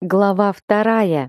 Глава 2.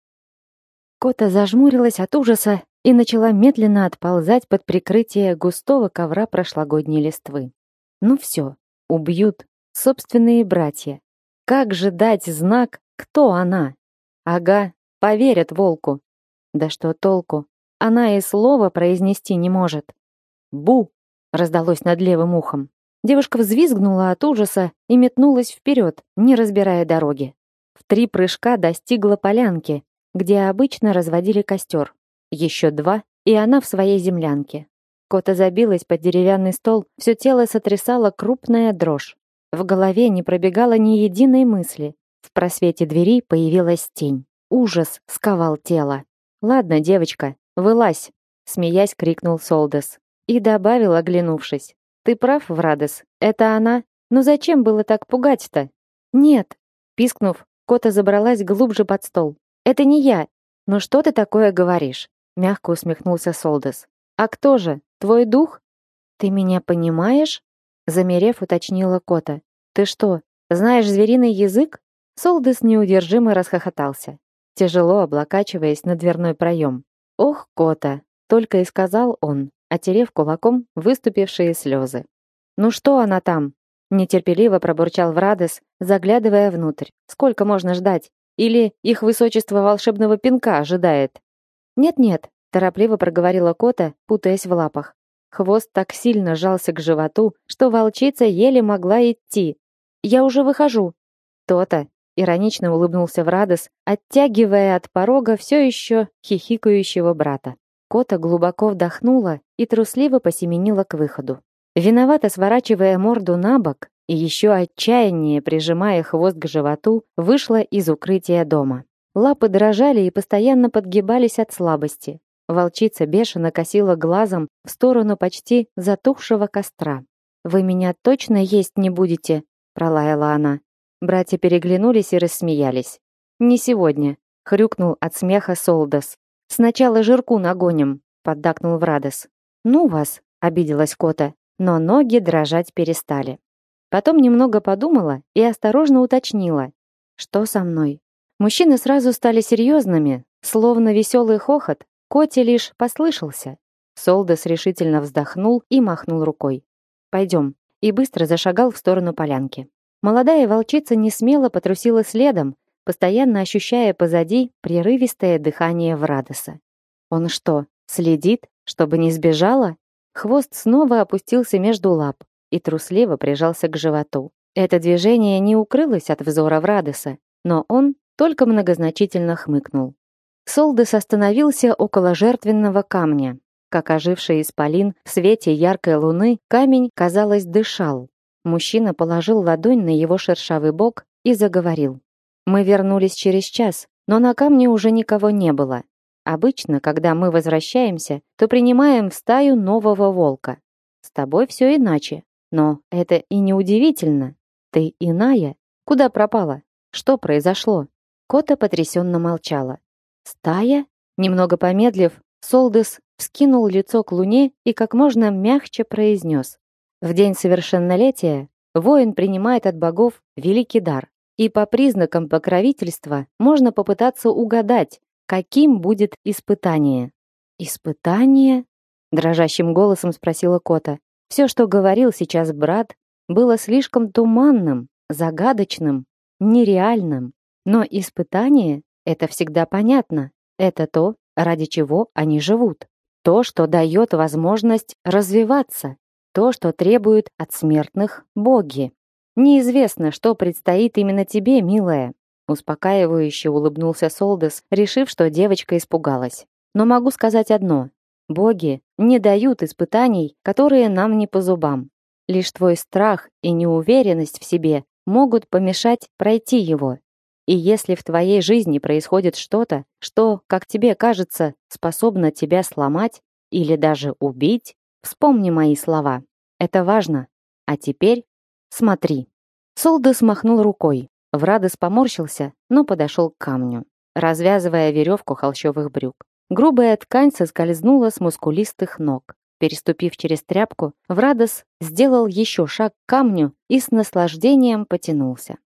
Кота зажмурилась от ужаса и начала медленно отползать под прикрытие густого ковра прошлогодней листвы. Ну все, убьют собственные братья. Как же дать знак, кто она? Ага, поверят волку. Да что толку? Она и слова произнести не может. «Бу!» — раздалось над левым ухом. Девушка взвизгнула от ужаса и метнулась вперед, не разбирая дороги. В 3 прыжка достигла полянки, где обычно разводили костер. Еще 2, и она в своей землянке. Кота забилась под деревянный стол, все тело сотрясала крупная дрожь. В голове не пробегало ни единой мысли. В просвете двери появилась тень. Ужас сковал тело. «Ладно, девочка, вылазь!» — смеясь крикнул Солдас. И добавил, оглянувшись. «Ты прав, Врадес, это она? Но зачем было так пугать-то?» «Нет!» — пискнув, Кота забралась глубже под стол. «Это не я!» «Ну что ты такое говоришь?» — мягко усмехнулся Солдас. «А кто же? Твой дух?» «Ты меня понимаешь?» — замерев, уточнила Кота. «Ты что, знаешь звериный язык?» Солдас неудержимо расхохотался, тяжело облокачиваясь на дверной проем. «Ох, Кота!» — только и сказал он, отерев кулаком выступившие слезы. «Ну что она там?» — нетерпеливо пробурчал Врадес, заглядывая внутрь. «Сколько можно ждать? Или их высочество волшебного пинка ожидает?» «Нет-нет», — торопливо проговорила Кота, путаясь в лапах. Хвост так сильно жался к животу, что волчица еле могла идти. «Я уже выхожу». «То-то», — иронично улыбнулся Врадес, оттягивая от порога все еще хихикающего брата. Кота глубоко вдохнула и трусливо посеменила к выходу. Виновато сворачивая морду на бок и еще отчаяннее прижимая хвост к животу, вышла из укрытия дома. Лапы дрожали и постоянно подгибались от слабости. Волчица бешено косила глазом в сторону почти затухшего костра. «Вы меня точно есть не будете?» — пролаяла она. Братья переглянулись и рассмеялись. «Не сегодня», — хрюкнул от смеха Солдас. «Сначала жирку нагоним», — поддакнул Врадес. «Ну вас», — обиделась Кота, но ноги дрожать перестали. Потом немного подумала и осторожно уточнила. «Что со мной?» Мужчины сразу стали серьезными, словно веселый хохот, Коте лишь послышался. Солдас решительно вздохнул и махнул рукой. «Пойдем», и быстро зашагал в сторону полянки. Молодая волчица несмело потрусила следом, постоянно ощущая позади прерывистое дыхание Врадеса. Он что, следит, чтобы не сбежала? Хвост снова опустился между лап и трусливо прижался к животу. Это движение не укрылось от взора Врадеса, но он только многозначительно хмыкнул. Солдас остановился около жертвенного камня. Как оживший исполин в свете яркой луны, камень, казалось, дышал. Мужчина положил ладонь на его шершавый бок и заговорил. «Мы вернулись через час, но на камне уже никого не было. Обычно, когда мы возвращаемся, то принимаем в стаю нового волка. С тобой все иначе. Но это и не удивительно. Ты иная. Куда пропала? Что произошло?» Кота потрясенно молчала. «Стая?» Немного помедлив, Солдас вскинул лицо к луне и как можно мягче произнес. «В день совершеннолетия воин принимает от богов великий дар, и по признакам покровительства можно попытаться угадать, каким будет испытание». «Испытание?» — дрожащим голосом спросила Кота. Все, что говорил сейчас брат, было слишком туманным, загадочным, нереальным. Но испытание — это всегда понятно. Это то, ради чего они живут. То, что дает возможность развиваться. То, что требуют от смертных боги. Неизвестно, что предстоит именно тебе, милая. Успокаивающе улыбнулся Солдас, решив, что девочка испугалась. Но могу сказать одно. Боги не дают испытаний, которые нам не по зубам. Лишь твой страх и неуверенность в себе могут помешать пройти его. И если в твоей жизни происходит что-то, что, как тебе кажется, способно тебя сломать или даже убить, вспомни мои слова. Это важно. А теперь смотри». Солдас махнул рукой. Врадес поморщился, но подошел к камню, развязывая веревку холщовых брюк. Грубая ткань соскользнула с мускулистых ног. Переступив через тряпку, Врадес сделал еще шаг к камню и с наслаждением потянулся.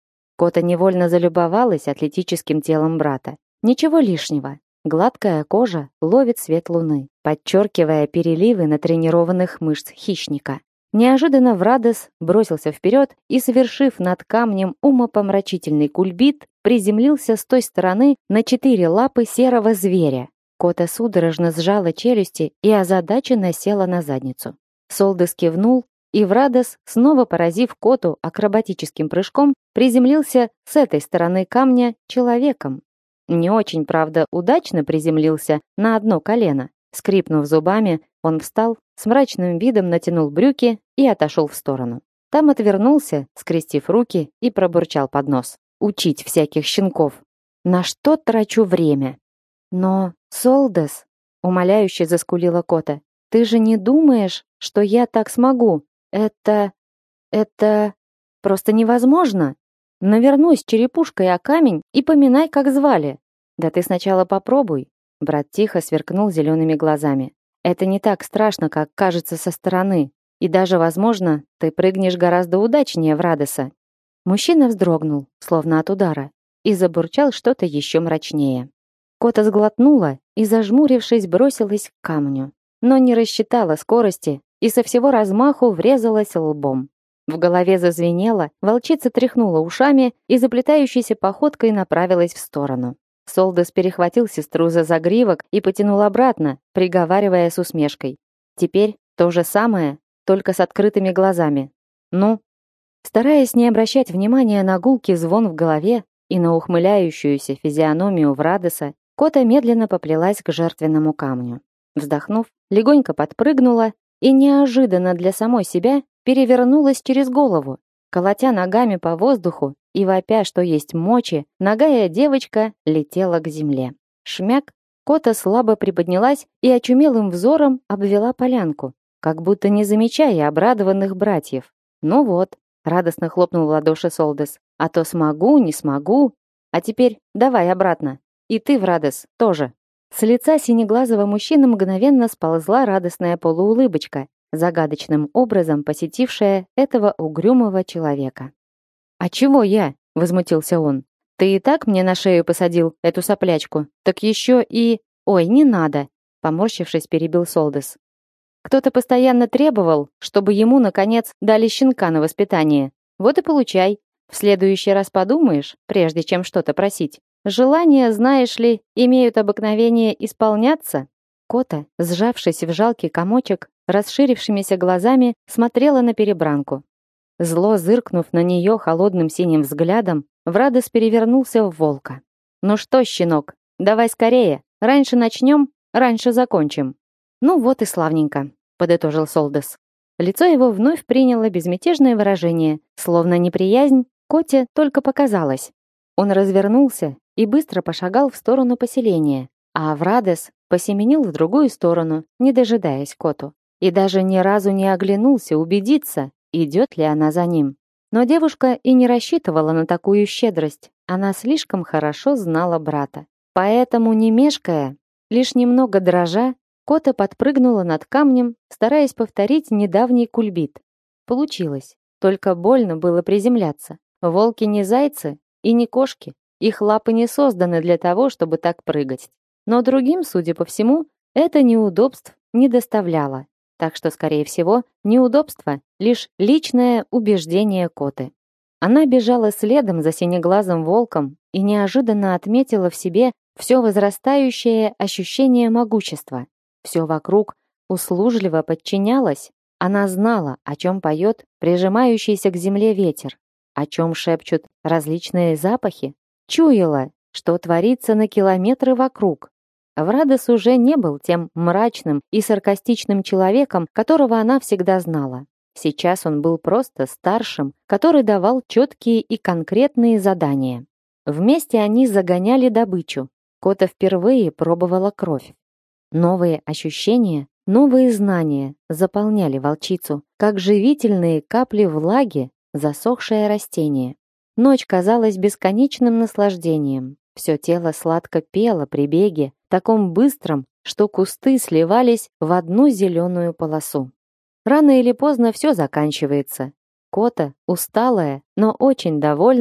Кота невольно залюбовалась атлетическим телом брата. Ничего лишнего. Гладкая кожа ловит свет луны, подчеркивая переливы натренированных мышц хищника. Неожиданно Врадес бросился вперед и, совершив над камнем умопомрачительный кульбит, приземлился с той стороны на 4 лапы серого зверя. Кота судорожно сжала челюсти и озадаченно села на задницу. Солдес кивнул, и Врадес, снова поразив Коту акробатическим прыжком, приземлился с этой стороны камня человеком. Не очень, правда, удачно приземлился на одно колено. Скрипнув зубами, он встал, с мрачным видом натянул брюки и отошел в сторону. Там отвернулся, скрестив руки, и пробурчал под нос. «Учить всяких щенков! На что трачу время?» «Но, Солдес!» — умоляюще заскулила Кота. «Ты же не думаешь, что я так смогу? Это просто невозможно! Навернусь черепушкой о камень и поминай, как звали!» «Да ты сначала попробуй!» Брат тихо сверкнул зелеными глазами. «Это не так страшно, как кажется со стороны. И даже, возможно, ты прыгнешь гораздо удачнее Врадеса». Мужчина вздрогнул, словно от удара, и забурчал что-то еще мрачнее. Кота сглотнула и, зажмурившись, бросилась к камню, но не рассчитала скорости и со всего размаху врезалась лбом. В голове зазвенело, волчица тряхнула ушами и заплетающейся походкой направилась в сторону. Солдес перехватил сестру за загривок и потянул обратно, приговаривая с усмешкой. «Теперь то же самое, только с открытыми глазами. Ну?» Стараясь не обращать внимания на гулкий звон в голове и на ухмыляющуюся физиономию Врадеса, Кота медленно поплелась к жертвенному камню. Вздохнув, легонько подпрыгнула и неожиданно для самой себя перевернулась через голову. Колотя ногами по воздуху и вопя, что есть мочи, нагая девочка летела к земле. Шмяк! Кота слабо приподнялась и очумелым взором обвела полянку, как будто не замечая обрадованных братьев. «Ну вот», — радостно хлопнул в ладоши Солдес, «а то смогу, не смогу. А теперь давай обратно. И ты, Врадес, тоже». С лица синеглазого мужчины мгновенно сползла радостная полуулыбочка, загадочным образом посетившая этого угрюмого человека. «А чего я?» — возмутился он. «Ты и так мне на шею посадил эту соплячку, так еще и...» «Ой, не надо!» — поморщившись, перебил Солдес. «Кто-то постоянно требовал, чтобы ему, наконец, дали щенка на воспитание. Вот и получай. В следующий раз подумаешь, прежде чем что-то просить. Желания, знаешь ли, имеют обыкновение исполняться». Кота, сжавшись в жалкий комочек, расширившимися глазами, смотрела на перебранку. Зло зыркнув на нее холодным синим взглядом, Врадес перевернулся в волка. «Ну что, щенок, давай скорее. Раньше начнем, раньше закончим». «Ну вот и славненько», — подытожил Солдес. Лицо его вновь приняло безмятежное выражение, словно неприязнь Коте только показалось. Он развернулся и быстро пошагал в сторону поселения, а Врадес посеменил в другую сторону, не дожидаясь Коту, и даже ни разу не оглянулся убедиться, идет ли она за ним. Но девушка и не рассчитывала на такую щедрость, она слишком хорошо знала брата. Поэтому, не мешкая, лишь немного дрожа, Кота подпрыгнула над камнем, стараясь повторить недавний кульбит. Получилось, только больно было приземляться. Волки не зайцы и не кошки, их лапы не созданы для того, чтобы так прыгать. Но другим, судя по всему, это неудобств не доставляло. Так что, скорее всего, неудобство — лишь личное убеждение Коты. Она бежала следом за синеглазым волком и неожиданно отметила в себе все возрастающее ощущение могущества. Все вокруг услужливо подчинялось. Она знала, о чем поет прижимающийся к земле ветер, о чем шепчут различные запахи, чуяла, что творится на километры вокруг. Врадес уже не был тем мрачным и саркастичным человеком, которого она всегда знала. Сейчас он был просто старшим, который давал четкие и конкретные задания. Вместе они загоняли добычу. Кота впервые пробовала кровь. Новые ощущения, новые знания заполняли волчицу, как живительные капли влаги, засохшее растение. Ночь казалась бесконечным наслаждением. Все тело сладко пело при беге, таком быстром, что кусты сливались в одну зеленую полосу. Рано или поздно все заканчивается. Кота, усталая, но очень довольная,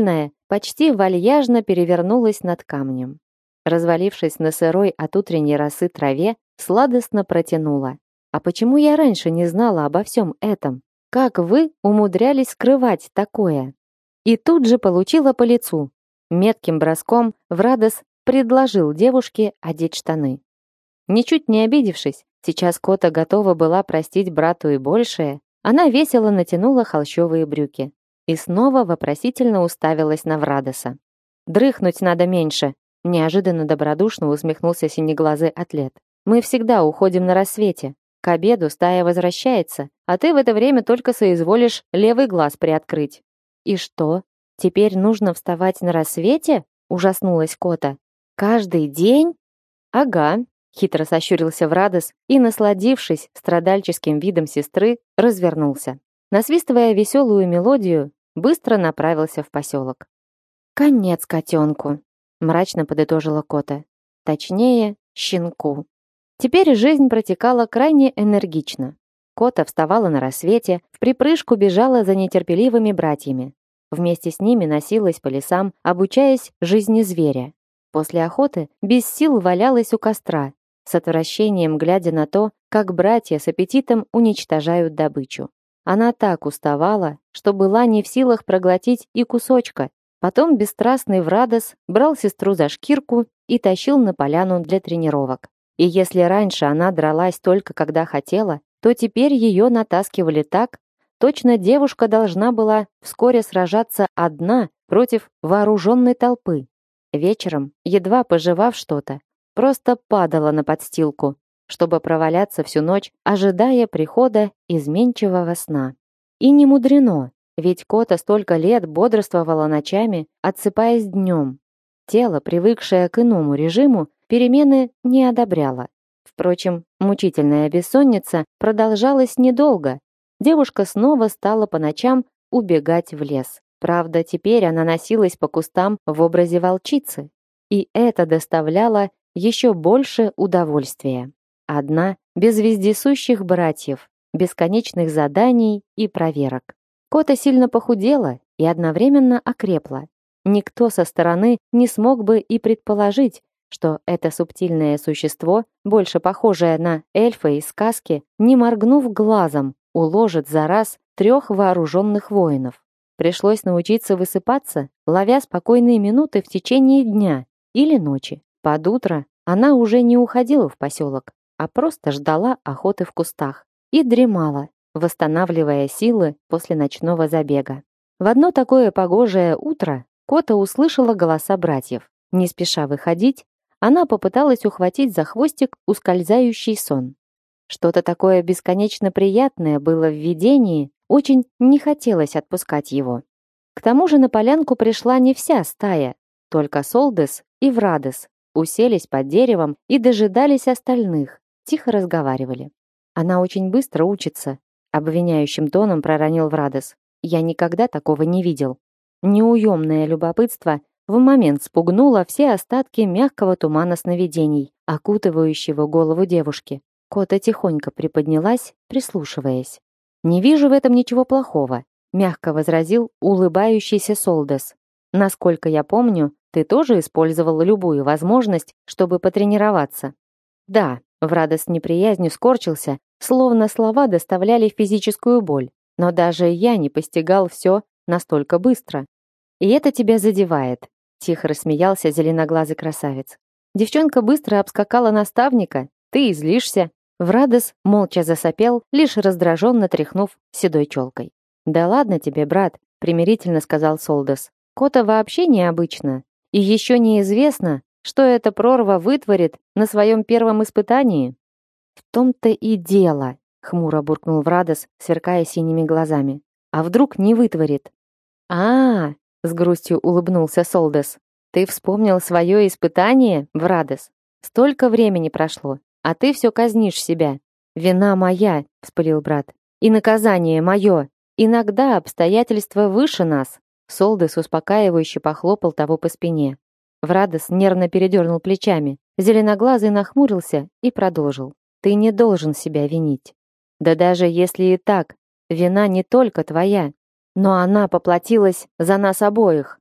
почти вальяжно перевернулась над камнем. Развалившись на сырой от утренней росы траве, сладостно протянула. «А почему я раньше не знала обо всем этом? Как вы умудрялись скрывать такое?» И тут же получила по лицу. Метким броском Врадос предложил девушке одеть штаны. Ничуть не обидевшись, сейчас Кота готова была простить брату и большее, она весело натянула холщовые брюки и снова вопросительно уставилась на Врадоса. «Дрыхнуть надо меньше», — неожиданно добродушно усмехнулся синеглазый атлет. «Мы всегда уходим на рассвете. К обеду стая возвращается, а ты в это время только соизволишь левый глаз приоткрыть». «И что, теперь нужно вставать на рассвете?» — ужаснулась Кота. «Каждый день?» «Ага», — хитро сощурился Врадос и, насладившись страдальческим видом сестры, развернулся. Насвистывая веселую мелодию, быстро направился в поселок. «Конец котенку», — мрачно подытожила Кота. Точнее, щенку. Теперь жизнь протекала крайне энергично. Кота вставала на рассвете, вприпрыжку бежала за нетерпеливыми братьями. Вместе с ними носилась по лесам, обучаясь жизни зверя. После охоты без сил валялась у костра, с отвращением глядя на то, как братья с аппетитом уничтожают добычу. Она так уставала, что была не в силах проглотить и кусочка. Потом бесстрастный Врадос брал сестру за шкирку и тащил на поляну для тренировок. И если раньше она дралась только когда хотела, то теперь ее натаскивали так, точно девушка должна была вскоре сражаться одна против вооруженной толпы. Вечером, едва пожевав что-то, просто падала на подстилку, чтобы проваляться всю ночь, ожидая прихода изменчивого сна. И не мудрено, ведь Кота столько лет бодрствовала ночами, отсыпаясь днем. Тело, привыкшее к иному режиму, перемены не одобряло. Впрочем, мучительная бессонница продолжалась недолго. Девушка снова стала по ночам убегать в лес. Правда, теперь она носилась по кустам в образе волчицы. И это доставляло еще больше удовольствия. Одна, без вездесущих братьев, бесконечных заданий и проверок. Кота сильно похудела и одновременно окрепла. Никто со стороны не смог бы и предположить, что это субтильное существо, больше похожее на эльфа из сказки, не моргнув глазом, уложит за раз 3 вооруженных воинов. Пришлось научиться высыпаться, ловя спокойные минуты в течение дня или ночи. Под утро она уже не уходила в поселок, а просто ждала охоты в кустах и дремала, восстанавливая силы после ночного забега. В одно такое погожее утро Кота услышала голоса братьев. Не спеша выходить, она попыталась ухватить за хвостик ускользающий сон. Что-то такое бесконечно приятное было в видении, очень не хотелось отпускать его. К тому же на полянку пришла не вся стая, только Солдес и Врадос уселись под деревом и дожидались остальных, тихо разговаривали. «Она очень быстро учится», — обвиняющим тоном проронил Врадос. «Я никогда такого не видел». Неуемное любопытство в момент спугнуло все остатки мягкого тумана сновидений, окутывающего голову девушки. Кота тихонько приподнялась, прислушиваясь. «Не вижу в этом ничего плохого», — мягко возразил улыбающийся Солдес. «Насколько я помню, ты тоже использовал любую возможность, чтобы потренироваться». «Да», — Врадос с неприязнью скорчился, словно слова доставляли физическую боль. «Но даже я не постигал все настолько быстро. И это тебя задевает», — тихо рассмеялся зеленоглазый красавец. «Девчонка быстро обскакала наставника, ты и злишься». Врадос молча засопел, лишь раздраженно тряхнув седой челкой. «Да ладно тебе, брат», — примирительно сказал Солдес. «Кота вообще необычно. И еще неизвестно, что эта прорва вытворит на своем первом испытании». «В том-то и дело», — хмуро буркнул Врадос, сверкая синими глазами. «А вдруг не вытворит?» «А-а-а», — с грустью улыбнулся Солдес. «Ты вспомнил свое испытание, Врадос? Столько времени прошло, а ты все казнишь себя». «Вина моя», — вспылил брат. «И наказание мое. Иногда обстоятельства выше нас». Солдес успокаивающе похлопал того по спине. Врадос нервно передернул плечами. Зеленоглазый нахмурился и продолжил. «Ты не должен себя винить. Да даже если и так, вина не только твоя, но она поплатилась за нас обоих».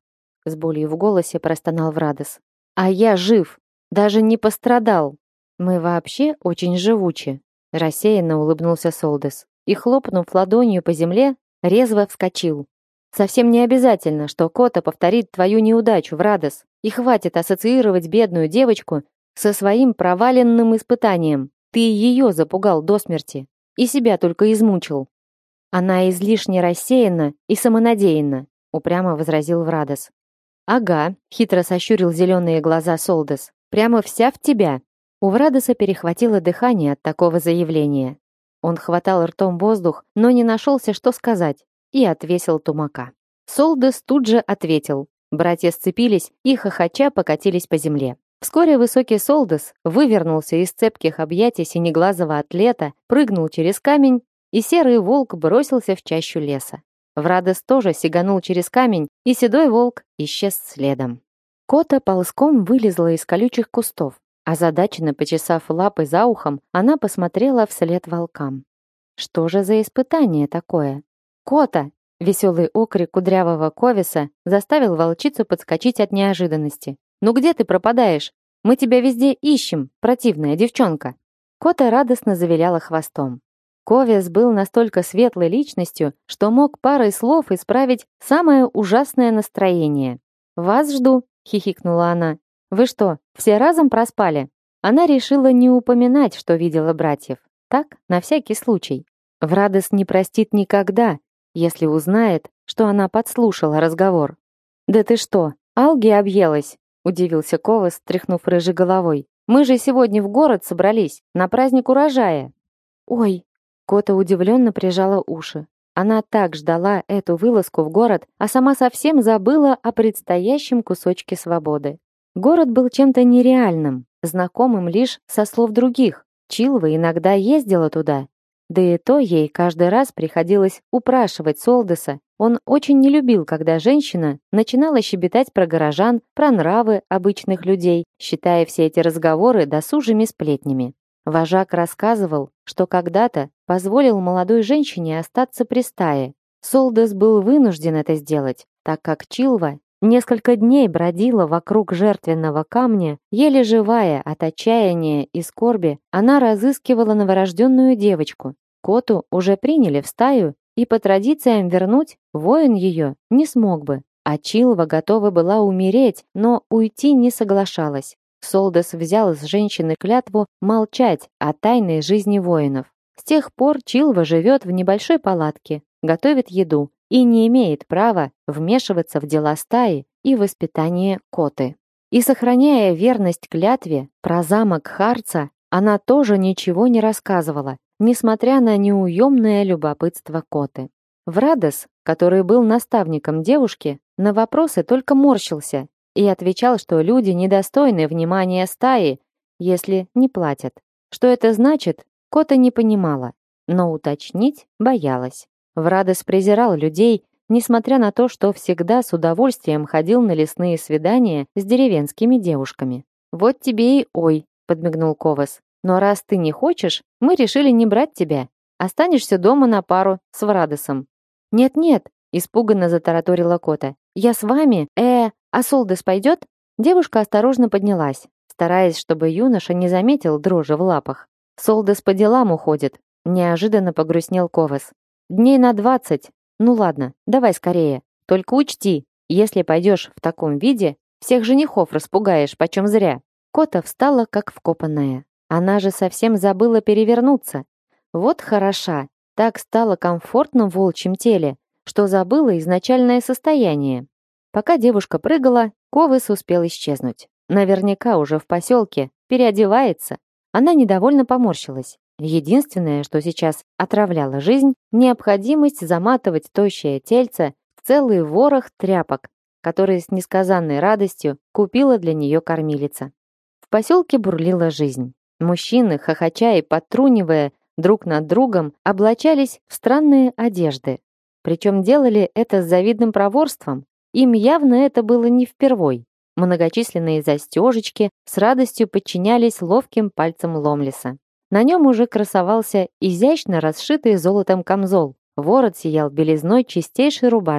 с болью в голосе простонал Врадос. А я жив, даже не пострадал. Мы вообще очень живучи, рассеянно улыбнулся Солдес и, хлопнув ладонью по земле, резво вскочил. Совсем не обязательно, что Кота повторит твою неудачу, Врадос, и хватит ассоциировать бедную девочку со своим проваленным испытанием. Ты ее запугал до смерти и себя только измучил. Она излишне рассеянна и самонадеянна, упрямо возразил Врадос. Ага, хитро сощурил зеленые глаза Солдес. Прямо вся в тебя. У Врадоса перехватило дыхание от такого заявления. Он хватал ртом воздух, но не нашелся, что сказать, и отвесил тумака. Солдес тут же ответил. Братья сцепились и хохоча покатились по земле. Вскоре высокий Солдес вывернулся из цепких объятий синеглазого атлета, прыгнул через камень, и серый волк бросился в чащу леса. Врадос тоже сиганул через камень, и седой волк исчез следом. Кота ползком вылезла из колючих кустов. Озадаченно почесав лапы за ухом, она посмотрела вслед волкам. Что же за испытание такое? «Кота!» — веселый окрик кудрявого Ковиса заставил волчицу подскочить от неожиданности. «Ну где ты пропадаешь? Мы тебя везде ищем, противная девчонка!» Кота радостно завиляла хвостом. Ковис был настолько светлой личностью, что мог парой слов исправить самое ужасное настроение. «Вас жду!» — хихикнула она. «Вы что, все разом проспали?» Она решила не упоминать, что видела братьев. Так, на всякий случай. Врадос не простит никогда, если узнает, что она подслушала разговор. «Да ты что, Алги объелась?» — удивился Ковас, тряхнув рыжей головой. «Мы же сегодня в город собрались, на праздник урожая». «Ой!» — Кота удивленно прижала уши. Она так ждала эту вылазку в город, а сама совсем забыла о предстоящем кусочке свободы. Город был чем-то нереальным, знакомым лишь со слов других. Чилва иногда ездила туда. Да и то ей каждый раз приходилось упрашивать Солдеса. Он очень не любил, когда женщина начинала щебетать про горожан, про нравы обычных людей, считая все эти разговоры досужими сплетнями. Вожак рассказывал, что когда-то позволил молодой женщине остаться при стае. Солдес был вынужден это сделать, так как Чилва несколько дней бродила вокруг жертвенного камня, еле живая от отчаяния и скорби, она разыскивала новорожденную девочку. Коту уже приняли в стаю, и по традициям вернуть воин ее не смог бы. А Чилва готова была умереть, но уйти не соглашалась. Солдес взял с женщины клятву молчать о тайной жизни воинов. С тех пор Чилва живет в небольшой палатке, готовит еду и не имеет права вмешиваться в дела стаи и воспитание Коты. И сохраняя верность клятве про замок Харца, она тоже ничего не рассказывала, несмотря на неуемное любопытство Коты. Врадос, который был наставником девушки, на вопросы только морщился и отвечал, что люди недостойны внимания стаи, если не платят. Что это значит, Кота не понимала, но уточнить боялась. Врадос презирал людей, несмотря на то, что всегда с удовольствием ходил на лесные свидания с деревенскими девушками. «Вот тебе и ой», — подмигнул Ковас. «Но раз ты не хочешь, мы решили не брать тебя. Останешься дома на пару с Врадосом». «Нет-нет», — испуганно затараторила Кота. «Я с вами, а Солдес пойдет?» Девушка осторожно поднялась, стараясь, чтобы юноша не заметил дрожи в лапах. «Солдес по делам уходит», — неожиданно погрустнел Ковас. «Дней на 20. Ну ладно, давай скорее. Только учти, если пойдешь в таком виде, всех женихов распугаешь почем зря». Кота встала, как вкопанная. Она же совсем забыла перевернуться. Вот хороша, так стало комфортно в волчьем теле, что забыла изначальное состояние. Пока девушка прыгала, Ковыс успел исчезнуть. Наверняка уже в поселке, переодевается. Она недовольно поморщилась. Единственное, что сейчас отравляло жизнь, необходимость заматывать тощее тельце в целый ворох тряпок, которые с несказанной радостью купила для нее кормилица. В поселке бурлила жизнь. Мужчины, хохоча и подтрунивая друг над другом, облачались в странные одежды. Причем делали это с завидным проворством. Им явно это было не впервой. Многочисленные застежечки с радостью подчинялись ловким пальцам Ломлиса. На нем уже красовался изящно расшитый золотом камзол. Ворот сиял белизной чистейшей рубашки.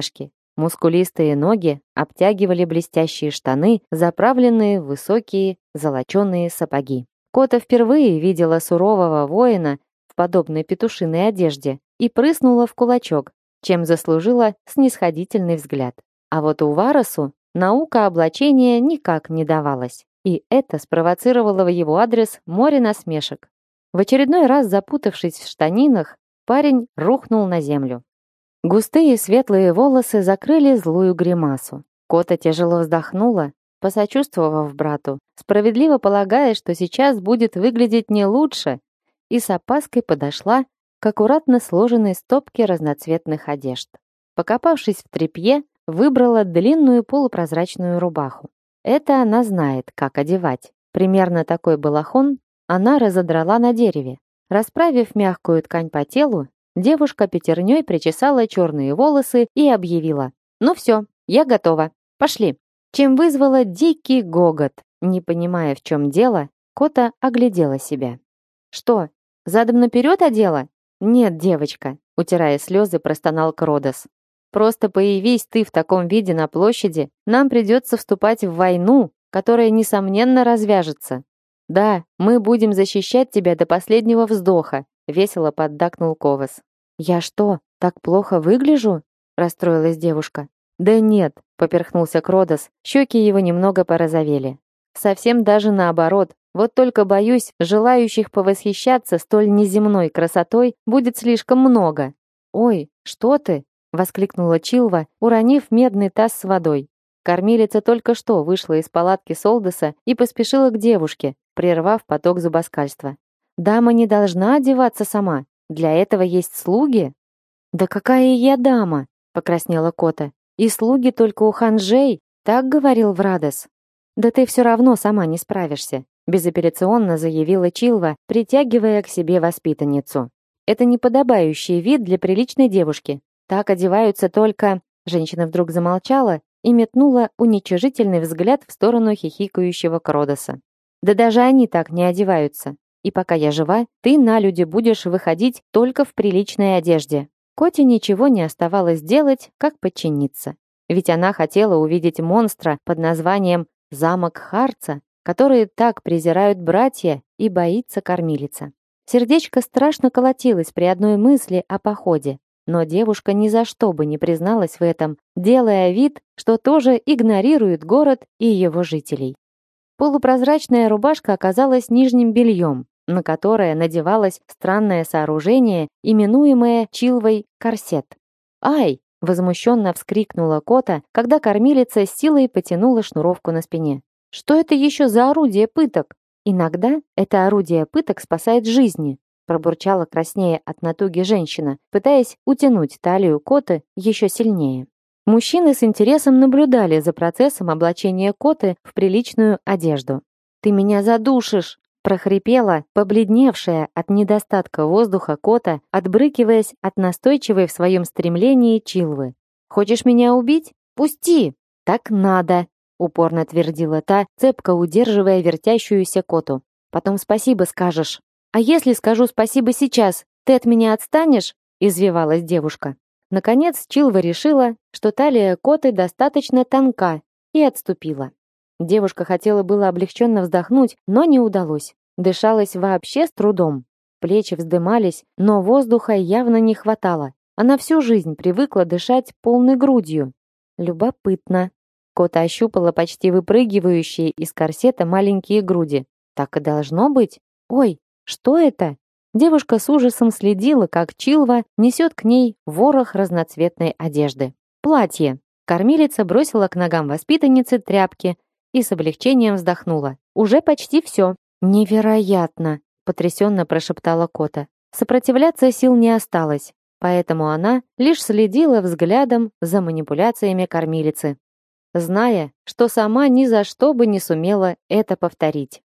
Мускулистые ноги обтягивали блестящие штаны, заправленные в высокие золоченые сапоги. Кота впервые видела сурового воина в подобной петушиной одежде и прыснула в кулачок, чем заслужила снисходительный взгляд. А вот у Варосу наука облачения никак не давалась, и это спровоцировало в его адрес море насмешек. В очередной раз запутавшись в штанинах, парень рухнул на землю. Густые светлые волосы закрыли злую гримасу. Кота тяжело вздохнула, посочувствовав брату, справедливо полагая, что сейчас будет выглядеть не лучше, и с опаской подошла к аккуратно сложенной стопке разноцветных одежд. Покопавшись в тряпье, выбрала длинную полупрозрачную рубаху. Это она знает, как одевать. Примерно такой балахон она разодрала на дереве. Расправив мягкую ткань по телу, девушка пятерней причесала черные волосы и объявила: «Ну все, я готова. Пошли». Чем вызвала дикий гогот. Не понимая, в чем дело, Кота оглядела себя. «Что, задом наперед одела?» «Нет, девочка», — утирая слезы, простонал Кродос. «Просто появись ты в таком виде на площади, нам придется вступать в войну, которая, несомненно, развяжется. Да, мы будем защищать тебя до последнего вздоха», — весело поддакнул Ковас. «Я что, так плохо выгляжу?» — расстроилась девушка. «Да нет», — поперхнулся Кродос, щеки его немного порозовели. «Совсем даже наоборот. Вот только, боюсь, желающих повосхищаться столь неземной красотой будет слишком много». «Ой, что ты?» — воскликнула Чилва, уронив медный таз с водой. Кормилица только что вышла из палатки Солдоса и поспешила к девушке, прервав поток зубоскальства. «Дама не должна одеваться сама. Для этого есть слуги». «Да какая я дама!» — покраснела Кота. «И слуги только у ханжей», — так говорил Врадос. «Да ты все равно сама не справишься», — безапелляционно заявила Чилва, притягивая к себе воспитанницу. «Это неподобающий вид для приличной девушки. Так одеваются только...» Женщина вдруг замолчала и метнула уничижительный взгляд в сторону хихикающего Кродоса. «Да даже они так не одеваются. И пока я жива, ты на люди будешь выходить только в приличной одежде». Коте ничего не оставалось делать, как подчиниться. Ведь она хотела увидеть монстра под названием «Замок Харца», который так презирают братья и боится кормилица. Сердечко страшно колотилось при одной мысли о походе, но девушка ни за что бы не призналась в этом, делая вид, что тоже игнорирует город и его жителей. Полупрозрачная рубашка оказалась нижним бельем, на которое надевалось странное сооружение, именуемое Чилвой корсет. «Ай!» — возмущенно вскрикнула Кота, когда кормилица с силой потянула шнуровку на спине. «Что это еще за орудие пыток?» «Иногда это орудие пыток спасает жизни», пробурчала краснея от натуги женщина, пытаясь утянуть талию Коты еще сильнее. Мужчины с интересом наблюдали за процессом облачения Коты в приличную одежду. «Ты меня задушишь!» прохрипела, побледневшая от недостатка воздуха Кота, отбрыкиваясь от настойчивой в своем стремлении Чилвы. «Хочешь меня убить? Пусти!» «Так надо!» — упорно твердила та, цепко удерживая вертящуюся Коту. «Потом спасибо скажешь». «А если скажу спасибо сейчас, ты от меня отстанешь?» — извивалась девушка. Наконец Чилва решила, что талия Коты достаточно тонка, и отступила. Девушка хотела было облегченно вздохнуть, но не удалось. Дышалось вообще с трудом. Плечи вздымались, но воздуха явно не хватало. Она всю жизнь привыкла дышать полной грудью. Любопытно. Кота ощупала почти выпрыгивающие из корсета маленькие груди. Так и должно быть. Ой, что это? Девушка с ужасом следила, как Чилва несет к ней ворох разноцветной одежды. Платье. Кормилица бросила к ногам воспитанницы тряпки и с облегчением вздохнула. «Уже почти все». «Невероятно!» — потрясенно прошептала Кота. Сопротивляться сил не осталось, поэтому она лишь следила взглядом за манипуляциями кормилицы, зная, что сама ни за что бы не сумела это повторить.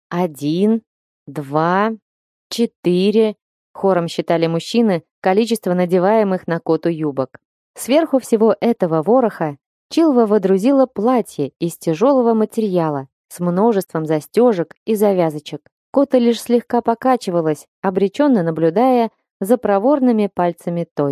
1, 2, 4. Хором считали мужчины количество надеваемых на Коту юбок. Сверху всего этого вороха Чилва водрузила платье из тяжелого материала с множеством застежек и завязочек. Кота лишь слегка покачивалась, обреченно наблюдая за проворными пальцами той.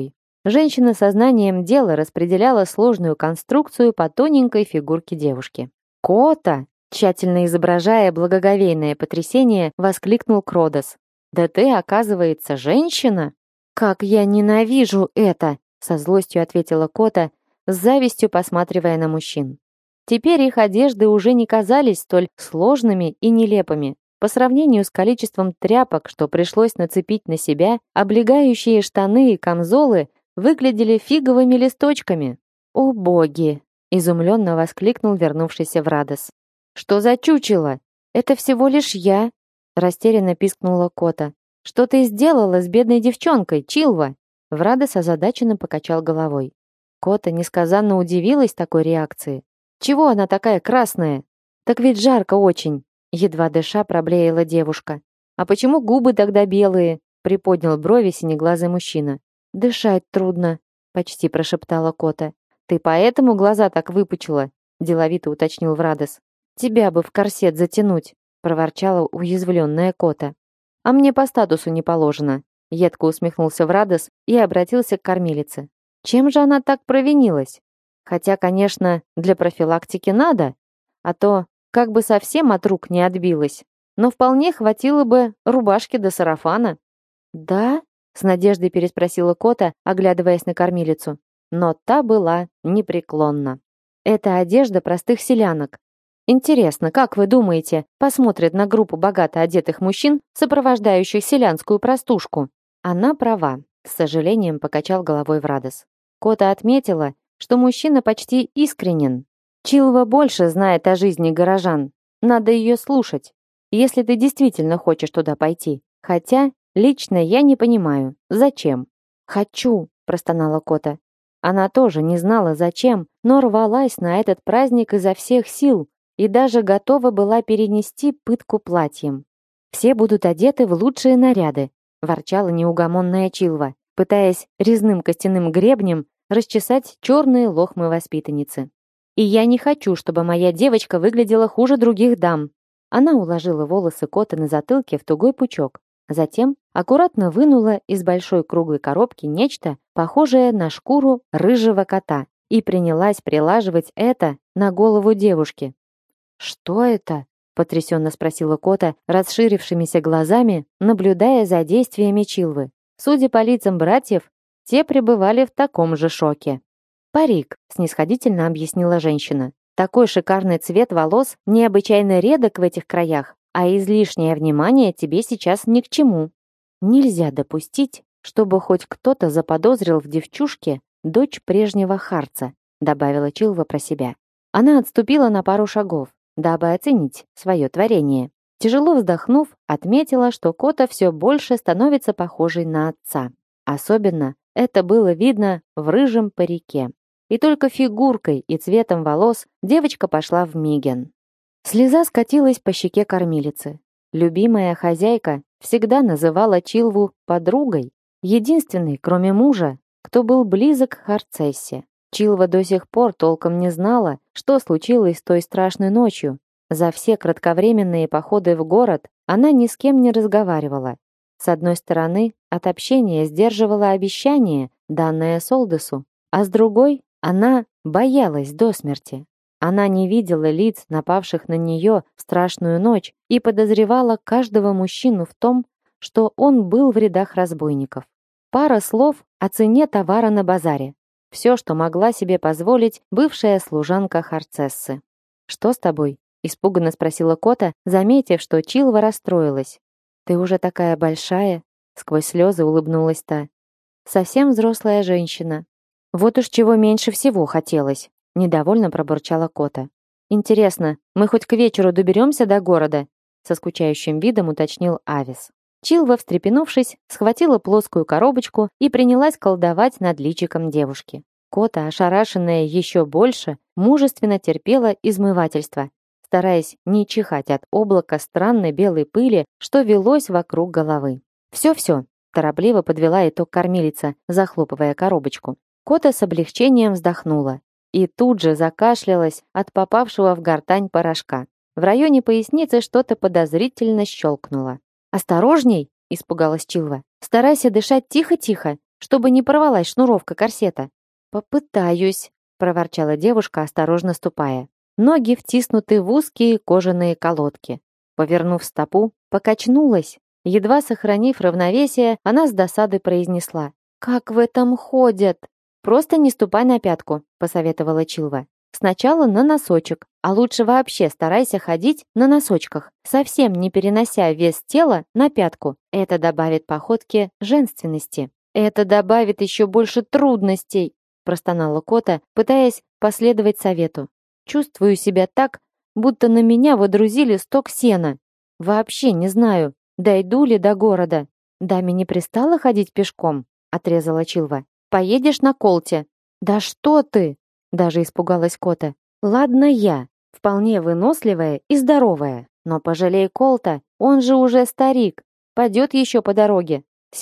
Женщина сознанием дела распределяла сложную конструкцию по тоненькой фигурке девушки. «Кота!» — тщательно изображая благоговейное потрясение, воскликнул Кродос. «Да ты, оказывается, женщина?» «Как я ненавижу это!» — со злостью ответила Кота, с завистью посматривая на мужчин. Теперь их одежды уже не казались столь сложными и нелепыми. По сравнению с количеством тряпок, что пришлось нацепить на себя, облегающие штаны и камзолы выглядели фиговыми листочками. «О боги!» — изумленно воскликнул вернувшийся Врадос. «Что за чучело? Это всего лишь я!» — растерянно пискнула Кота. «Что ты сделала с бедной девчонкой, Чилва?» Врадос озадаченно покачал головой. Кота несказанно удивилась такой реакции. «Чего она такая красная?» «Так ведь жарко очень!» — едва дыша проблеяла девушка. «А почему губы тогда белые?» — приподнял брови синеглазый мужчина. «Дышать трудно», — почти прошептала Кота. «Ты поэтому глаза так выпучила?» — деловито уточнил Врадос. «Тебя бы в корсет затянуть», — проворчала уязвленная Кота. «А мне по статусу не положено», — едко усмехнулся Врадос и обратился к кормилице. «Чем же она так провинилась? Хотя, конечно, для профилактики надо, а то как бы совсем от рук не отбилась. Но вполне хватило бы рубашки до сарафана». «Да?» — с надеждой переспросила Кота, оглядываясь на кормилицу. Но та была непреклонна. «Это одежда простых селянок. Интересно, как вы думаете, посмотрят на группу богато одетых мужчин, сопровождающих селянскую простушку?» Она права, с сожалением покачал головой Врадос. Кота отметила, что мужчина почти искренен. Чилва больше знает о жизни горожан. Надо ее слушать, если ты действительно хочешь туда пойти. Хотя, лично я не понимаю, зачем. «Хочу», — простонала Кота. Она тоже не знала, зачем, но рвалась на этот праздник изо всех сил и даже готова была перенести пытку платьем. «Все будут одеты в лучшие наряды», — ворчала неугомонная Чилва, пытаясь резным костяным гребнем расчесать черные лохмы воспитанницы. «И я не хочу, чтобы моя девочка выглядела хуже других дам». Она уложила волосы Коты на затылке в тугой пучок, затем аккуратно вынула из большой круглой коробки нечто, похожее на шкуру рыжего кота, и принялась прилаживать это на голову девушки. «Что это?» — потрясенно спросила Кота, расширившимися глазами, наблюдая за действиями Чилвы. Судя по лицам братьев, те пребывали в таком же шоке. «Парик», — снисходительно объяснила женщина. «Такой шикарный цвет волос необычайно редок в этих краях, а излишнее внимание тебе сейчас ни к чему. Нельзя допустить, чтобы хоть кто-то заподозрил в девчушке дочь прежнего Харца», — добавила Чилва про себя. Она отступила на пару шагов, дабы оценить свое творение. Тяжело вздохнув, отметила, что Кота все больше становится похожей на отца. Особенно это было видно в рыжем парике. И только фигуркой и цветом волос девочка пошла в Миген. Слеза скатилась по щеке кормилицы. Любимая хозяйка всегда называла Чилву подругой, единственной, кроме мужа, кто был близок к Харцессе. Чилва до сих пор толком не знала, что случилось той страшной ночью. За все кратковременные походы в город она ни с кем не разговаривала. С одной стороны, от общения сдерживала обещание, данное Солдесу, а с другой, она боялась до смерти. Она не видела лиц, напавших на нее в страшную ночь, и подозревала каждого мужчину в том, что он был в рядах разбойников. Пара слов о цене товара на базаре. Все, что могла себе позволить бывшая служанка Харцессы. «Что с тобой?» — испуганно спросила Кота, заметив, что Чилва расстроилась. «Ты уже такая большая», — сквозь слезы улыбнулась та. «Совсем взрослая женщина». «Вот уж чего меньше всего хотелось», — недовольно пробурчала Кота. «Интересно, мы хоть к вечеру доберемся до города?» — со скучающим видом уточнил Авис. Чилва, встрепенувшись, схватила плоскую коробочку и принялась колдовать над личиком девушки. Кота, ошарашенная еще больше, мужественно терпела измывательство, стараясь не чихать от облака странной белой пыли, что велось вокруг головы. «Все-все», — торопливо подвела итог кормилица, захлопывая коробочку. Кота с облегчением вздохнула и тут же закашлялась от попавшего в гортань порошка. В районе поясницы что-то подозрительно щелкнуло. «Осторожней!» — испугалась Чилва. «Старайся дышать тихо-тихо, чтобы не порвалась шнуровка корсета. Попытаюсь, проворчала девушка, осторожно ступая. Ноги втиснуты в узкие кожаные колодки. Повернув стопу, покачнулась. Едва сохранив равновесие, она с досадой произнесла: «Как в этом ходят?» «Просто не ступай на пятку», — посоветовала Чилва. «Сначала на носочек, а лучше вообще старайся ходить на носочках, совсем не перенося вес тела на пятку. Это добавит походке женственности». «Это добавит еще больше трудностей», — простонала Кота, пытаясь последовать совету. «Чувствую себя так, будто на меня водрузили сток сена. Вообще не знаю, дойду ли до города». «Даме не пристало ходить пешком», — отрезала Чилва. «Поедешь на колте». «Да что ты!» — даже испугалась Кота. «Ладно я, вполне выносливая и здоровая, но пожалей колта, он же уже старик, пойдет еще по дороге».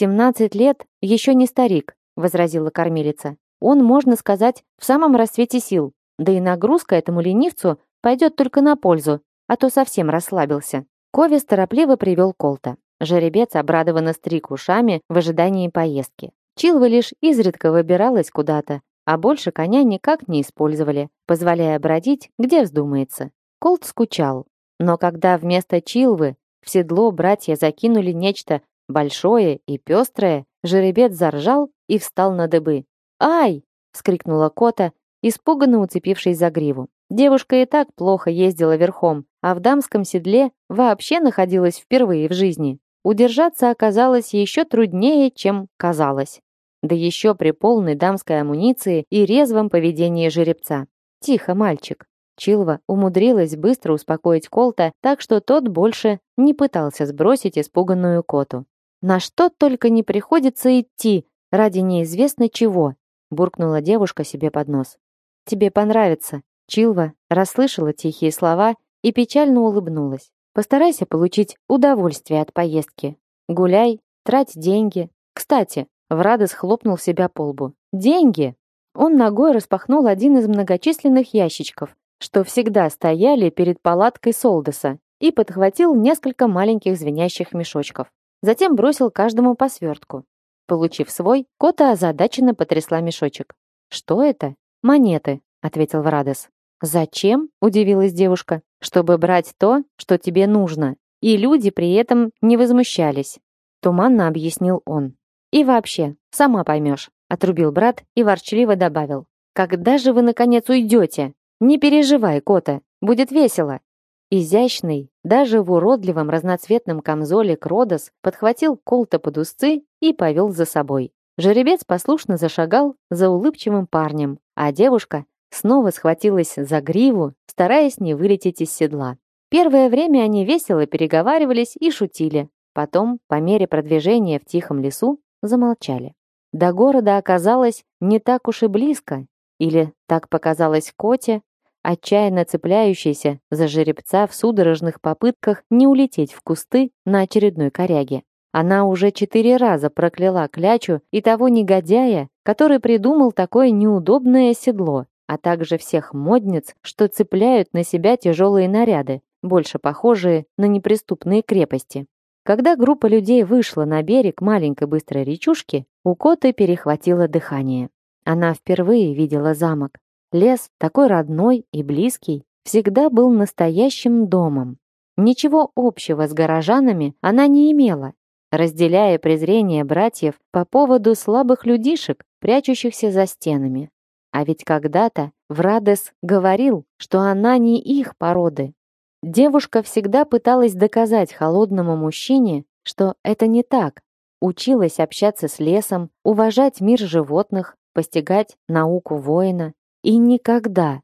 17 лет еще не старик», — возразила кормилица. «Он, можно сказать, в самом расцвете сил. Да и нагрузка этому ленивцу пойдет только на пользу, а то совсем расслабился». Ковис торопливо привел колта. Жеребец обрадованно стриг ушами в ожидании поездки. Чилва лишь изредка выбиралась куда-то, а больше коня никак не использовали, позволяя бродить, где вздумается. Колт скучал. Но когда вместо Чилвы в седло братья закинули нечто большое и пестрое, жеребец заржал и встал на дыбы. «Ай!» — вскрикнула Кота, испуганно уцепившись за гриву. Девушка и так плохо ездила верхом, а в дамском седле вообще находилась впервые в жизни. Удержаться оказалось еще труднее, чем казалось. Да еще при полной дамской амуниции и резвом поведении жеребца. «Тихо, мальчик!» Чилва умудрилась быстро успокоить Колта, так что тот больше не пытался сбросить испуганную Коту. «На что только не приходится идти ради неизвестно чего», буркнула девушка себе под нос. «Тебе понравится». Чилва расслышала тихие слова и печально улыбнулась. «Постарайся получить удовольствие от поездки. Гуляй, трать деньги. Кстати», Врадос хлопнул себя по лбу. «Деньги!» Он ногой распахнул один из многочисленных ящичков, что всегда стояли перед палаткой Солдоса, и подхватил несколько маленьких звенящих мешочков. Затем бросил каждому по свертку. Получив свой, Кота озадаченно потрясла мешочек. «Что это?» «Монеты», — ответил Врадос. «Зачем?» — удивилась девушка. «Чтобы брать то, что тебе нужно». И люди при этом не возмущались. Туманно объяснил он. «И вообще, сама поймешь», — отрубил брат и ворчливо добавил. «Когда же вы, наконец, уйдете? Не переживай, Кота, будет весело». Изящный, даже в уродливом разноцветном камзоле Кродос подхватил Колта под узцы и повел за собой. Жеребец послушно зашагал за улыбчивым парнем, а девушка снова схватилась за гриву, стараясь не вылететь из седла. Первое время они весело переговаривались и шутили. Потом, по мере продвижения в тихом лесу, замолчали. До города оказалось не так уж и близко, или так показалось Коте, отчаянно цепляющейся за жеребца в судорожных попытках не улететь в кусты на очередной коряге. Она уже 4 раза прокляла клячу и того негодяя, который придумал такое неудобное седло, а также всех модниц, что цепляют на себя тяжелые наряды, больше похожие на неприступные крепости. Когда группа людей вышла на берег маленькой быстрой речушки, у Коты перехватило дыхание. Она впервые видела замок. Лес, такой родной и близкий, всегда был настоящим домом. Ничего общего с горожанами она не имела, разделяя презрение братьев по поводу слабых людишек, прячущихся за стенами. А ведь когда-то Врадос говорил, что она не их породы. Девушка всегда пыталась доказать холодному мужчине, что это не так. Училась общаться с лесом, уважать мир животных, постигать науку воина. И никогда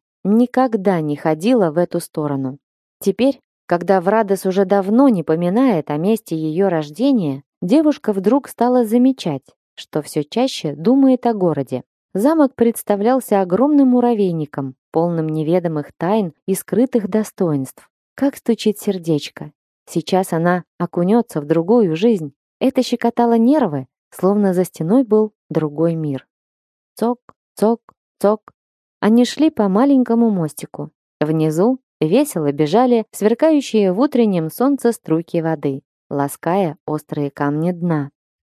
не ходила в эту сторону. Теперь, когда Врадос уже давно не поминает о месте ее рождения, девушка вдруг стала замечать, что все чаще думает о городе. Замок представлялся огромным муравейником, полным неведомых тайн и скрытых достоинств. Как стучит сердечко. Сейчас она окунется в другую жизнь. Это щекотало нервы, словно за стеной был другой мир. Цок, цок, цок. Они шли по маленькому мостику. Внизу весело бежали сверкающие в утреннем солнце струйки воды, лаская острые камни дна.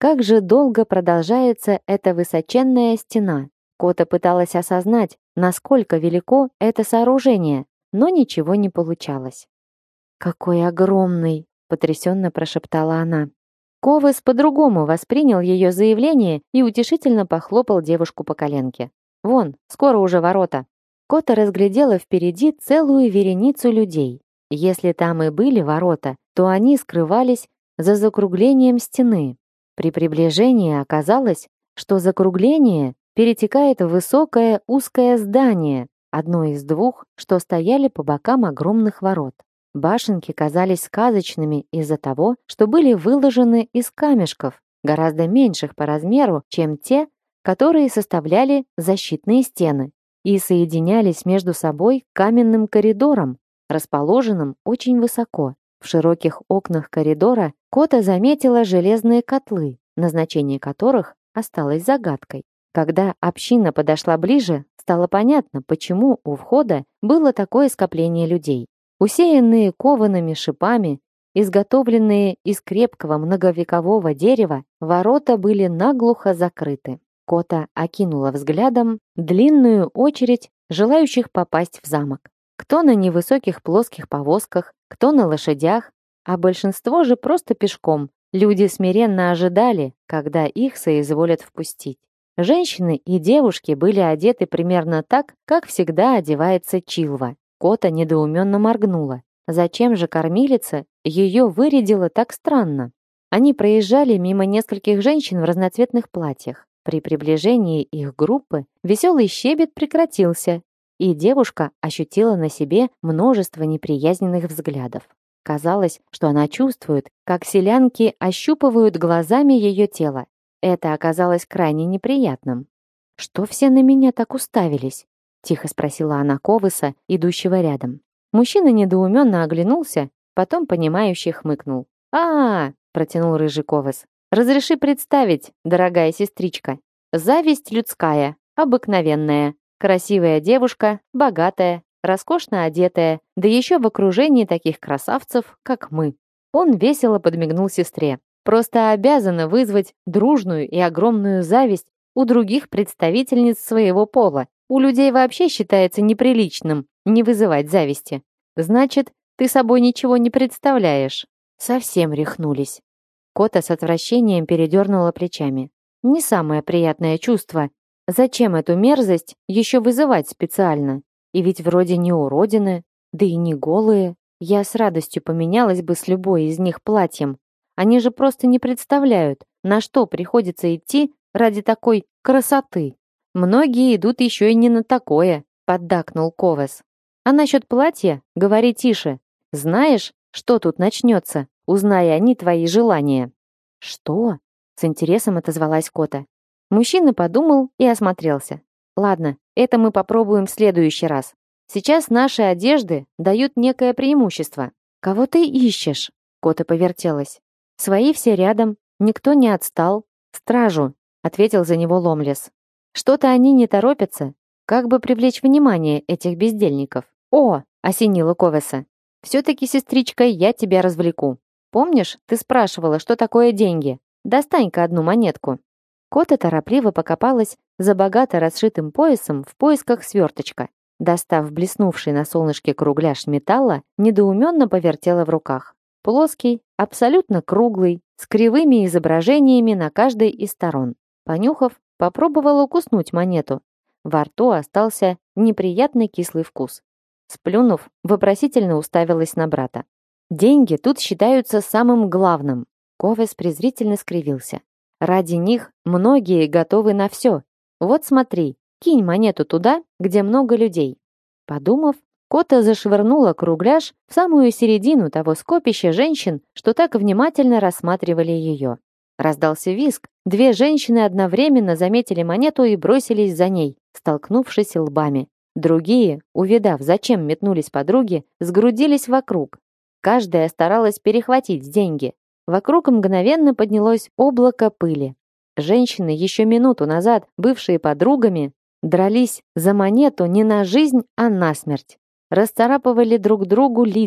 Как же долго продолжается эта высоченная стена? Кота пыталась осознать, насколько велико это сооружение, но ничего не получалось. «Какой огромный!» — потрясенно прошептала она. Ковес по-другому воспринял ее заявление и утешительно похлопал девушку по коленке. «Вон, скоро уже ворота». Кота разглядела впереди целую вереницу людей. Если там и были ворота, то они скрывались за закруглением стены. При приближении оказалось, что закругление перетекает в высокое узкое здание, одно из двух, что стояли по бокам огромных ворот. Башенки казались сказочными из-за того, что были выложены из камешков, гораздо меньших по размеру, чем те, которые составляли защитные стены, и соединялись между собой каменным коридором, расположенным очень высоко. В широких окнах коридора Кота заметила железные котлы, назначение которых осталось загадкой. Когда община подошла ближе, стало понятно, почему у входа было такое скопление людей. Усеянные коваными шипами, изготовленные из крепкого многовекового дерева, ворота были наглухо закрыты. Кота окинула взглядом длинную очередь желающих попасть в замок. Кто на невысоких плоских повозках, кто на лошадях, а большинство же просто пешком. Люди смиренно ожидали, когда их соизволят впустить. Женщины и девушки были одеты примерно так, как всегда одевается Чилва. Кота недоуменно моргнула. Зачем же кормилица ее вырядила так странно? Они проезжали мимо нескольких женщин в разноцветных платьях. При приближении их группы веселый щебет прекратился, и девушка ощутила на себе множество неприязненных взглядов. Казалось, что она чувствует, как селянки ощупывают глазами ее тело. Это оказалось крайне неприятным. «Что все на меня так уставились?» — тихо спросила она Ковеса, идущего рядом. Мужчина недоуменно оглянулся, потом понимающе хмыкнул. Протянул рыжий Ковес. «Разреши представить, дорогая сестричка. Зависть людская, обыкновенная. Красивая девушка, богатая, роскошно одетая, да еще в окружении таких красавцев, как мы». Он весело подмигнул сестре. «Просто обязана вызвать дружную и огромную зависть у других представительниц своего пола. У людей вообще считается неприличным не вызывать зависти. Значит, ты собой ничего не представляешь». Совсем рехнулись. Кота с отвращением передернула плечами. Не самое приятное чувство. Зачем эту мерзость еще вызывать специально? И ведь вроде не уродины, да и не голые. Я с радостью поменялась бы с любой из них платьем. Они же просто не представляют, на что приходится идти ради такой красоты. Многие идут еще и не на такое, поддакнул Ковес. А насчет платья говори тише. Знаешь, что тут начнется, узная они твои желания? Что? С интересом отозвалась Кота. Мужчина подумал и осмотрелся. Ладно, это мы попробуем в следующий раз. Сейчас наши одежды дают некое преимущество. Кого ты ищешь? Кота повертелась. Свои все рядом, никто не отстал. Стражу, ответил за него Ломлес. Что-то они не торопятся, как бы привлечь внимание этих бездельников. О, осенило Ковеса. Все-таки, сестричка, я тебя развлеку. Помнишь, ты спрашивала, что такое деньги? Достань-ка одну монетку. Кота торопливо покопалась за богато расшитым поясом в поисках сверточка. Достав блеснувший на солнышке кругляш металла, недоуменно повертела в руках. Плоский, абсолютно круглый, с кривыми изображениями на каждой из сторон. Понюхав, попробовала куснуть монету. Во рту остался неприятный кислый вкус. Сплюнув, вопросительно уставилась на брата. Деньги тут считаются самым главным. Ковес презрительно скривился. Ради них многие готовы на все. Вот смотри, кинь монету туда, где много людей. Подумав, Кота зашвырнула кругляш в самую середину того скопища женщин, что так внимательно рассматривали ее. Раздался визг. Две женщины одновременно заметили монету и бросились за ней, столкнувшись лбами. Другие, увидав, зачем метнулись подруги, сгрудились вокруг. Каждая старалась перехватить деньги. Вокруг мгновенно поднялось облако пыли. Женщины, еще минуту назад бывшие подругами, дрались за монету не на жизнь, а на смерть. Расцарапывали друг другу лица,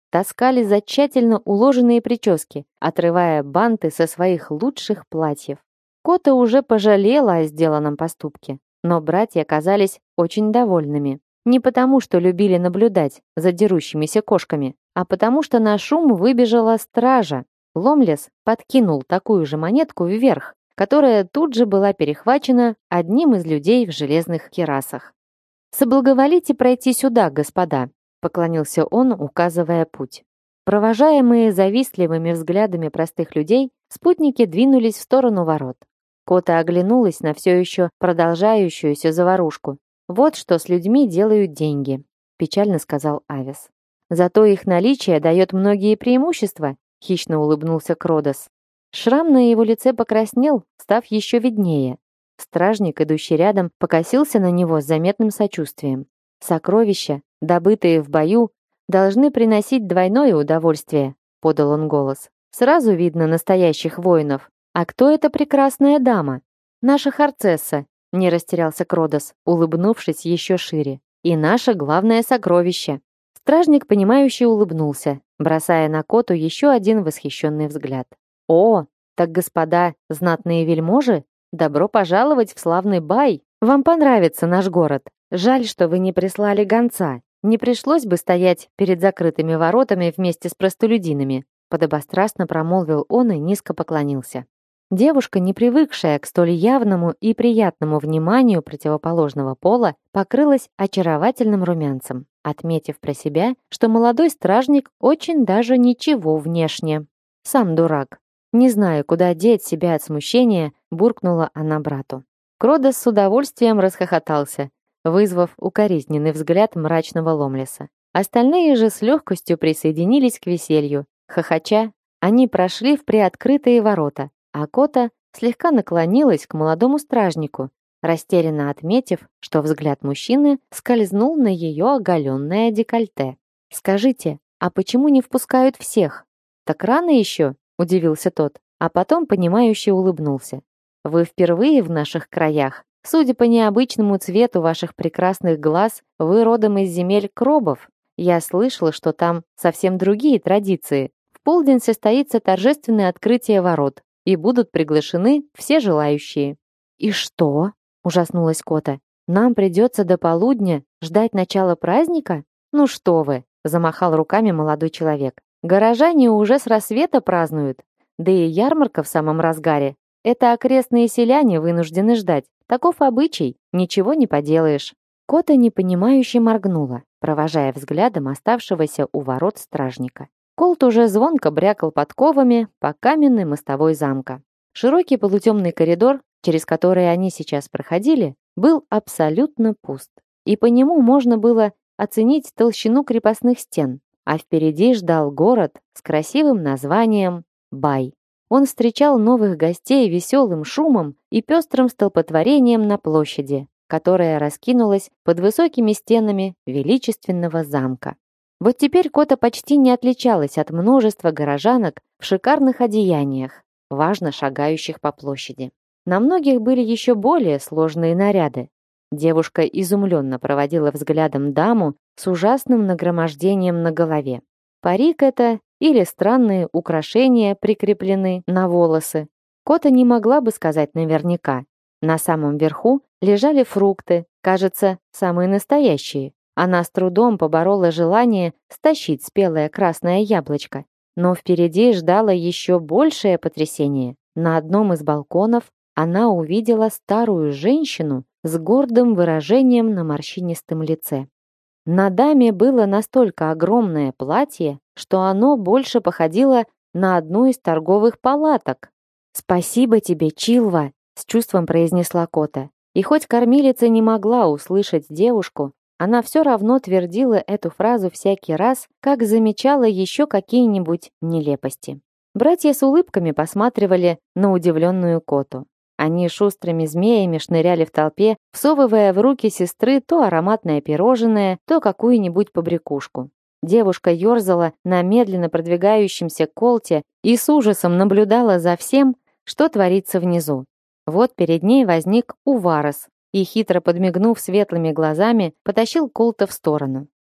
таскали за тщательно уложенные прически, отрывая банты со своих лучших платьев. Кота уже пожалела о сделанном поступке, но братья казались очень довольными. Не потому, что любили наблюдать за дерущимися кошками, а потому что на шум выбежала стража. Ломлес подкинул такую же монетку вверх, которая тут же была перехвачена одним из людей в железных кирасах. «Соблаговолите пройти сюда, господа», — поклонился он, указывая путь. Провожаемые завистливыми взглядами простых людей, спутники двинулись в сторону ворот. Кота оглянулась на все еще продолжающуюся заварушку. «Вот что с людьми делают деньги», — печально сказал Авес. «Зато их наличие дает многие преимущества», — хищно улыбнулся Кродос. Шрам на его лице покраснел, став еще виднее. Стражник, идущий рядом, покосился на него с заметным сочувствием. «Сокровища, добытые в бою, должны приносить двойное удовольствие», — подал он голос. «Сразу видно настоящих воинов. А кто эта прекрасная дама?» «Наша Харцесса», — не растерялся Кродос, улыбнувшись еще шире. «И наше главное сокровище». Стражник, понимающе улыбнулся, бросая на Коту еще один восхищенный взгляд. «О, так, господа, знатные вельможи, добро пожаловать в славный Бай! Вам понравится наш город. Жаль, что вы не прислали гонца. Не пришлось бы стоять перед закрытыми воротами вместе с простолюдинами», подобострастно промолвил он и низко поклонился. Девушка, не привыкшая к столь явному и приятному вниманию противоположного пола, покрылась очаровательным румянцем, отметив про себя, что молодой стражник очень даже ничего внешне. Сам дурак. Не зная, куда деть себя от смущения, буркнула она брату. Кродос с удовольствием расхохотался, вызвав укоризненный взгляд мрачного Ломлеса. Остальные же с легкостью присоединились к веселью. Хохоча, они прошли в приоткрытые ворота, а Кота слегка наклонилась к молодому стражнику, растерянно отметив, что взгляд мужчины скользнул на ее оголенное декольте. «Скажите, а почему не впускают всех? Так рано еще?» — удивился тот, а потом понимающе улыбнулся. «Вы впервые в наших краях? Судя по необычному цвету ваших прекрасных глаз, вы родом из земель Кробов. Я слышала, что там совсем другие традиции. В полдень состоится торжественное открытие ворот, и будут приглашены все желающие». «И что?» — ужаснулась Кота. «Нам придется до полудня ждать начала праздника? Ну что вы!» — замахал руками молодой человек. «Горожане уже с рассвета празднуют. Да и ярмарка в самом разгаре. Это окрестные селяне вынуждены ждать. Таков обычай, ничего не поделаешь». Кота непонимающе моргнула, провожая взглядом оставшегося у ворот стражника. Колт уже звонко брякал подковами по каменной мостовой замка. Широкий полутемный коридор, через который они сейчас проходили, был абсолютно пуст, и по нему можно было оценить толщину крепостных стен, а впереди ждал город с красивым названием Бай. Он встречал новых гостей веселым шумом и пестрым столпотворением на площади, которая раскинулась под высокими стенами величественного замка. Вот теперь Кота почти не отличалась от множества горожанок в шикарных одеяниях, важно шагающих по площади. На многих были еще более сложные наряды. Девушка изумленно проводила взглядом даму с ужасным нагромождением на голове. Парик это или странные украшения прикреплены на волосы. Кота не могла бы сказать наверняка. На самом верху лежали фрукты, кажется, самые настоящие. Она с трудом поборола желание стащить спелое красное яблочко. Но впереди ждало еще большее потрясение. На одном из балконов она увидела старую женщину с гордым выражением на морщинистом лице. На даме было настолько огромное платье, что оно больше походило на одну из торговых палаток. «Спасибо тебе, Чилва!» — с чувством произнесла Кота. И хоть кормилица не могла услышать девушку, она все равно твердила эту фразу всякий раз, как замечала еще какие-нибудь нелепости. Братья с улыбками посматривали на удивленную Коту. Они шустрыми змеями шныряли в толпе, всовывая в руки сестры то ароматное пирожное, то какую-нибудь побрякушку. Девушка ерзала на медленно продвигающемся колте и с ужасом наблюдала за всем, что творится внизу. Вот перед ней возник Уварос и, хитро подмигнув светлыми глазами, потащил колта в сторону.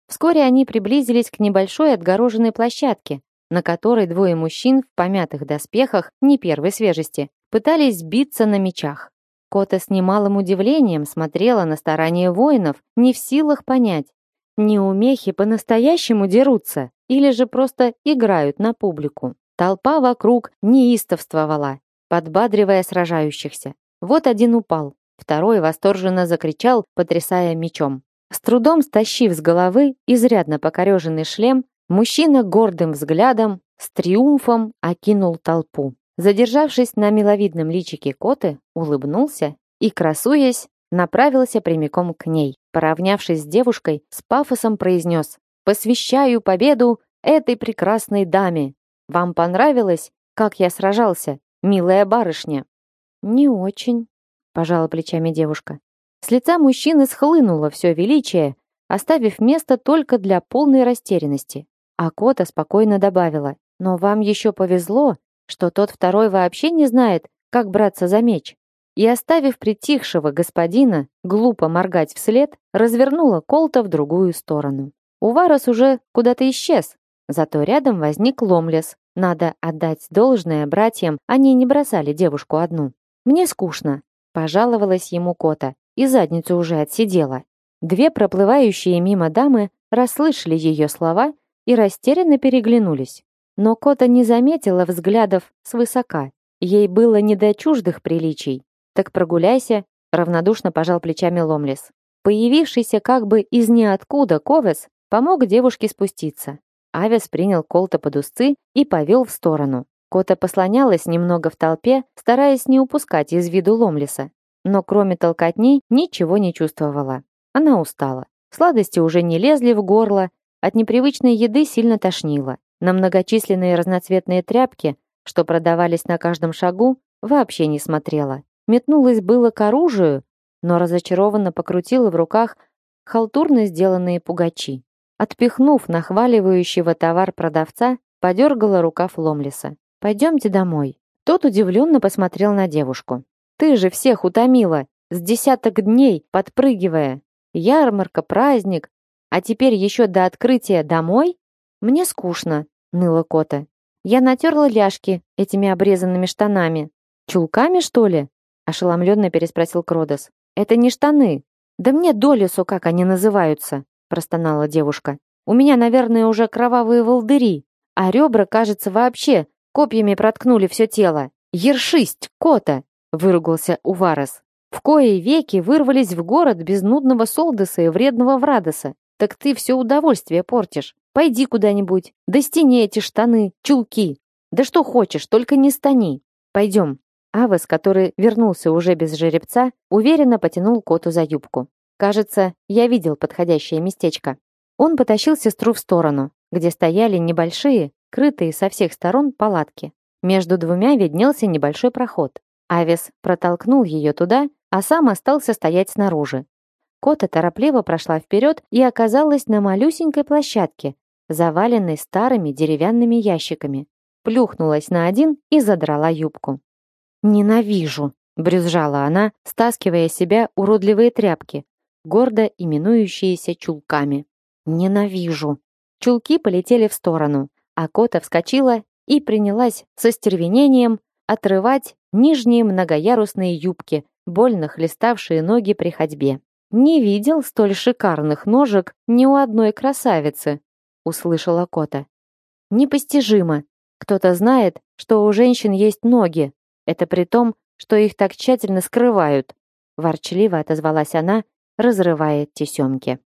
Вскоре они приблизились к небольшой отгороженной площадке, на которой двое мужчин в помятых доспехах не первой свежести пытались биться на мечах. Кота с немалым удивлением смотрела на старания воинов, не в силах понять, неумехи по-настоящему дерутся или же просто играют на публику. Толпа вокруг неистовствовала, подбадривая сражающихся. Вот один упал, второй восторженно закричал, потрясая мечом. С трудом стащив с головы изрядно покореженный шлем, мужчина гордым взглядом с триумфом окинул толпу. Задержавшись на миловидном личике Коты, улыбнулся и, красуясь, направился прямиком к ней. Поравнявшись с девушкой, с пафосом произнес: «Посвящаю победу этой прекрасной даме. Вам понравилось, как я сражался, милая барышня?» «Не очень», — пожала плечами девушка. С лица мужчины схлынуло все величие, оставив место только для полной растерянности. А Кота спокойно добавила: «Но вам еще повезло, что тот второй вообще не знает, как браться за меч». И, оставив притихшего господина глупо моргать вслед, развернула Колта в другую сторону. Уварос уже куда-то исчез, зато рядом возник Ломлес. Надо отдать должное братьям, они не бросали девушку одну. «Мне скучно», — пожаловалась ему Кота, и задницу уже отсидела. Две проплывающие мимо дамы расслышали ее слова и растерянно переглянулись. Но Кота не заметила взглядов свысока. Ей было не до чуждых приличий. «Так прогуляйся», — равнодушно пожал плечами Ломлес. Появившийся как бы из ниоткуда Ковес помог девушке спуститься. Авес принял Колта под узцы и повел в сторону. Кота послонялась немного в толпе, стараясь не упускать из виду Ломлеса. Но кроме толкотни ничего не чувствовала. Она устала. Сладости уже не лезли в горло, от непривычной еды сильно тошнило. На многочисленные разноцветные тряпки, что продавались на каждом шагу, вообще не смотрела. Метнулась было к оружию, но разочарованно покрутила в руках халтурно сделанные пугачи. Отпихнув нахваливающего товар продавца, подергала рукав Ломлеса. «Пойдемте домой». Тот удивленно посмотрел на девушку. «Ты же всех утомила, с десяток дней подпрыгивая. Ярмарка, праздник, а теперь еще до открытия домой? Мне скучно», — ныла Кота. «Я натерла ляжки этими обрезанными штанами». «Чулками, что ли?» — ошеломленно переспросил Кродос. «Это не штаны. Да мне до лесу, как они называются», — простонала девушка. «У меня, наверное, уже кровавые волдыри, а ребра, кажется, вообще копьями проткнули все тело. Ершисть, Кота!» — выругался Уварос. «В кои веки вырвались в город без нудного Солдоса и вредного Врадоса. Так ты все удовольствие портишь. Пойди куда-нибудь, да стяни эти штаны, чулки. Да что хочешь, только не стани. Пойдем». Авес, который вернулся уже без жеребца, уверенно потянул Коту за юбку. «Кажется, я видел подходящее местечко». Он потащил сестру в сторону, где стояли небольшие, крытые со всех сторон палатки. Между двумя виднелся небольшой проход. Авес протолкнул ее туда, а сам остался стоять снаружи. Кота торопливо прошла вперед и оказалась на малюсенькой площадке, заваленной старыми деревянными ящиками. Плюхнулась на один и задрала юбку. «Ненавижу!» — брюзжала она, стаскивая с себя уродливые тряпки, гордо именующиеся чулками. «Ненавижу!» Чулки полетели в сторону, а Кота вскочила и принялась со стервенением отрывать нижние многоярусные юбки, больно хлеставшие ноги при ходьбе. «Не видел столь шикарных ножек ни у одной красавицы», — услышала Кота. «Непостижимо. Кто-то знает, что у женщин есть ноги. Это при том, что их так тщательно скрывают», — ворчливо отозвалась она, разрывая тесемки.